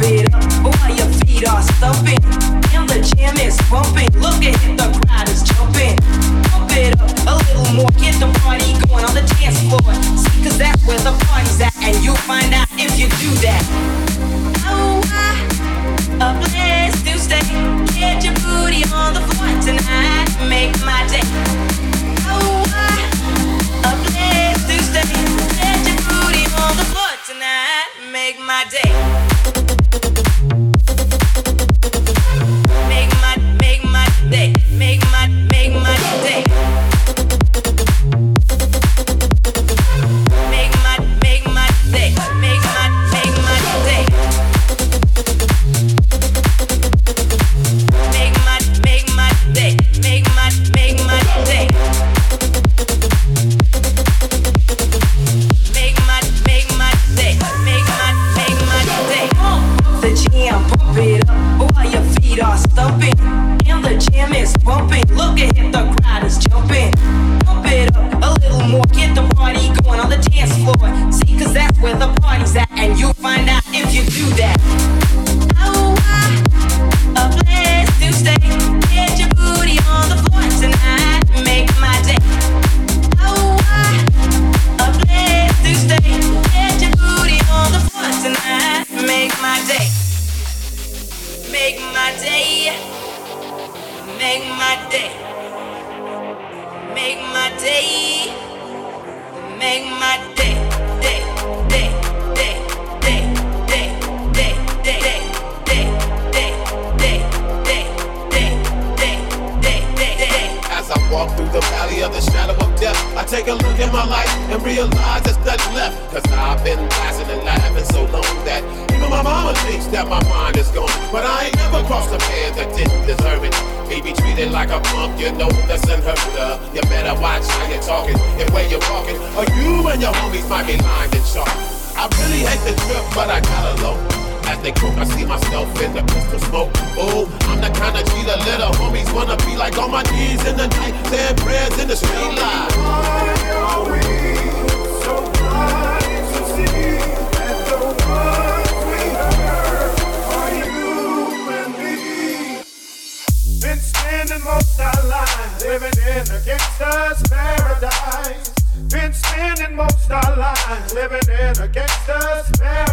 it up while your feet are stumping. And the jam is bumping. Look ahead, the crowd is jumping. Pump it up a little more, get the party going on the dance floor. See, cause that's where the party's at, and you'll find out if you do that. Oh, a place to stay. Get your booty on the floor tonight, make my day. Oh, a place to stay. Get your booty on the floor tonight, make my day. Make my day. Make my day. Make my day. Make my day. Make my day. Make my day. Make my day. The jam, pump it up while your feet are stumping. And the jam is bumping. Look ahead, the crowd is jumping. Pump it up a little more, get the party going on the dance floor. See, cause that's where the party's at, and you'll find out if you do that. Oh, a place to stay. Get your booty on the floor tonight, make my day. Oh, a place to stay. Get your booty on the floor tonight, make my day. Make my day. Make my day. Make my day. Make my day. Day, day, day, day, day, day, day, day, day, day, day, day, day, day, day, day. As I walk through the valley of the shadow of death, I take a look at my life and realize there's nothing left. Cause I've been laughing and laughing so long that even my mama thinks that my mind is gone. But I ain't never crossed a man that didn't deserve it. He be treated like a punk, you know that's unheard of. You better watch how you're talking and where you're walking, or you and your homies might be lined and sharp. I really hate the trip, but I gotta low. As they cook, I see myself in the pistol smoke. Oh, I'm the kind of G the little homies wanna be like, on my knees in the night, saying prayers in the street light. Why are we so blind to see that the ones we heard are you and me? Been spending most our lives living in a gangster's paradise. Been spending most our lives living in a gangster's paradise.